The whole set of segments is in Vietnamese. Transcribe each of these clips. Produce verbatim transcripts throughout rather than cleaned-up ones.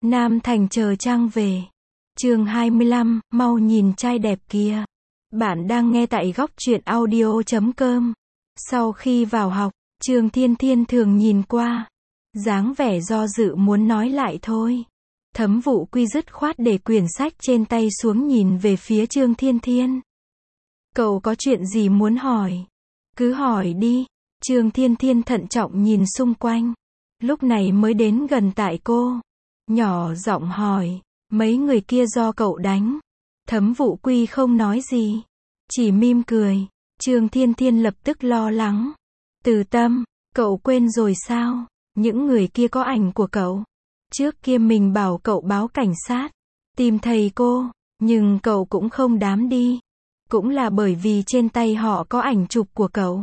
Nam Thành chờ Trang về. Chương hai mươi lăm, mau nhìn trai đẹp kia. Bạn đang nghe tại góc truyện audio chấm com. Sau khi vào học, Trương Thiên Thiên thường nhìn qua, dáng vẻ do dự muốn nói lại thôi. Thẩm Vụ Quy dứt khoát để quyển sách trên tay xuống nhìn về phía Trương Thiên Thiên. Cậu có chuyện gì muốn hỏi? Cứ hỏi đi. Trương Thiên Thiên thận trọng nhìn xung quanh. Lúc này mới đến gần tại cô. Nhỏ giọng hỏi, mấy người kia do cậu đánh? Thẩm Vụ Quy không nói gì, chỉ mỉm cười. Trương Thiên Thiên lập tức lo lắng. Từ Tâm, cậu quên rồi sao? Những người kia có ảnh của cậu. Trước kia mình bảo cậu báo cảnh sát, tìm thầy cô, nhưng cậu cũng không dám đi. Cũng là bởi vì trên tay họ có ảnh chụp của cậu.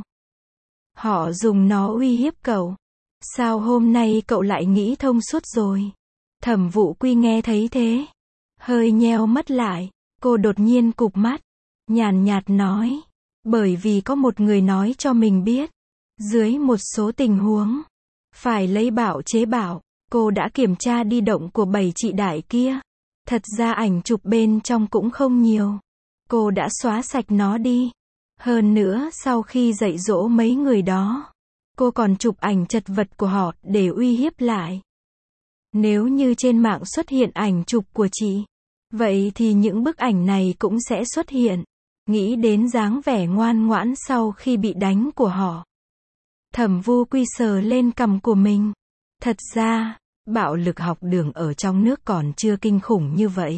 Họ dùng nó uy hiếp cậu. Sao hôm nay cậu lại nghĩ thông suốt rồi? Thẩm Vụ Quy nghe thấy thế, hơi nheo mắt lại. Cô đột nhiên cụp mắt, nhàn nhạt nói, bởi vì có một người nói cho mình biết, dưới một số tình huống, phải lấy bảo chế bảo. Cô đã kiểm tra đi động của bảy chị đại kia. Thật ra ảnh chụp bên trong cũng không nhiều. Cô đã xóa sạch nó đi. Hơn nữa sau khi dạy dỗ mấy người đó, cô còn chụp ảnh chật vật của họ để uy hiếp lại. Nếu như trên mạng xuất hiện ảnh chụp của chị, vậy thì những bức ảnh này cũng sẽ xuất hiện. Nghĩ đến dáng vẻ ngoan ngoãn sau khi bị đánh của họ, Thẩm Vu Quy sờ lên cằm của mình. Thật ra, bạo lực học đường ở trong nước còn chưa kinh khủng như vậy.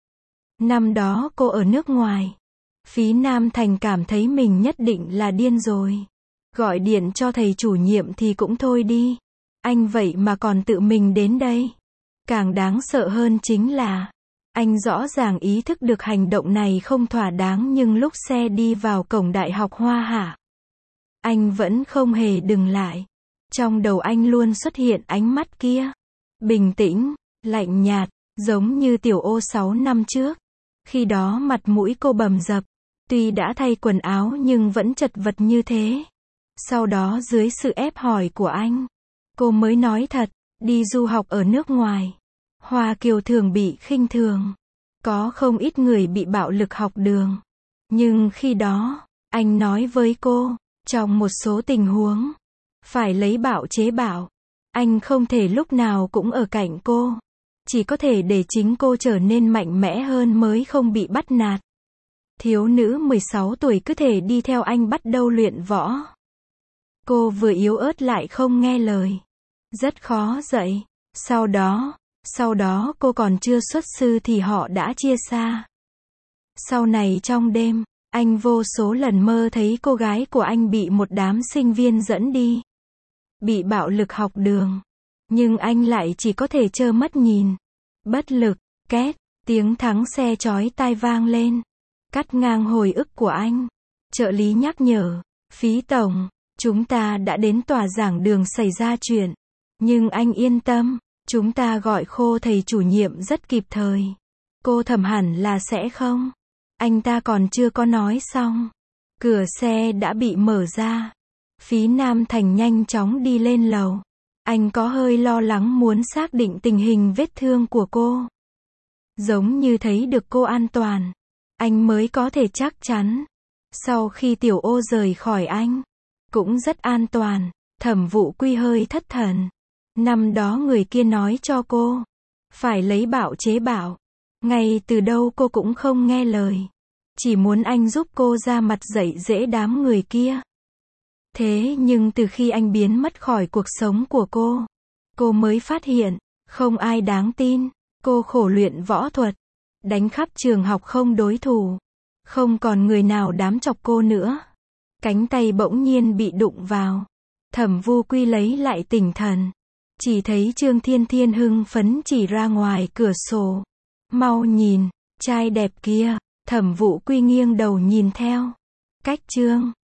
Năm đó cô ở nước ngoài, Phí Nam Thành cảm thấy mình nhất định là điên rồi. Gọi điện cho thầy chủ nhiệm thì cũng thôi đi. Anh vậy mà còn tự mình đến đây. Càng đáng sợ hơn chính là, anh rõ ràng ý thức được hành động này không thỏa đáng, nhưng lúc xe đi vào cổng Đại học Hoa Hạ, anh vẫn không hề dừng lại. Trong đầu anh luôn xuất hiện ánh mắt kia. Bình tĩnh, lạnh nhạt, giống như Tiểu Ô sáu năm trước. Khi đó mặt mũi cô bầm dập, tuy đã thay quần áo nhưng vẫn chật vật như thế. Sau đó dưới sự ép hỏi của anh, cô mới nói thật, đi du học ở nước ngoài, Hoa Kiều thường bị khinh thường. Có không ít người bị bạo lực học đường. Nhưng khi đó, anh nói với cô, trong một số tình huống, phải lấy bảo chế bảo. Anh không thể lúc nào cũng ở cạnh cô. Chỉ có thể để chính cô trở nên mạnh mẽ hơn mới không bị bắt nạt. Thiếu nữ mười sáu tuổi cứ thể đi theo anh bắt đầu luyện võ. Cô vừa yếu ớt lại không nghe lời. Rất khó dạy. Sau đó, sau đó cô còn chưa xuất sư thì họ đã chia xa. Sau này trong đêm, anh vô số lần mơ thấy cô gái của anh bị một đám sinh viên dẫn đi. Bị bạo lực học đường. Nhưng anh lại chỉ có thể trơ mắt nhìn. Bất lực, két, tiếng thắng xe chói tai vang lên. Cắt ngang hồi ức của anh. Trợ lý nhắc nhở, Phí tổng, chúng ta đã đến tòa giảng đường xảy ra chuyện. Nhưng anh yên tâm, chúng ta gọi khô thầy chủ nhiệm rất kịp thời. Cô Thẩm hẳn là sẽ không. Anh ta còn chưa có nói xong. Cửa xe đã bị mở ra. Phí Nam Thành nhanh chóng đi lên lầu. Anh có hơi lo lắng muốn xác định tình hình vết thương của cô. Giống như thấy được cô an toàn, anh mới có thể chắc chắn. Sau khi Tiểu Ô rời khỏi anh, cũng rất an toàn. Thẩm Vụ Quy hơi thất thần. Năm đó người kia nói cho cô, phải lấy bảo chế bảo. Ngay từ đâu cô cũng không nghe lời. Chỉ muốn anh giúp cô ra mặt dạy dễ đám người kia. Thế nhưng từ khi anh biến mất khỏi cuộc sống của cô, cô mới phát hiện, không ai đáng tin. Cô khổ luyện võ thuật, đánh khắp trường học không đối thủ. Không còn người nào dám chọc cô nữa. Cánh tay bỗng nhiên bị đụng vào. Thẩm Vu Quy lấy lại tinh thần. Chỉ thấy Trương Thiên Thiên hưng phấn chỉ ra ngoài cửa sổ. Mau nhìn, trai đẹp kia. Thẩm Vụ Quy nghiêng đầu nhìn theo. Cách Trương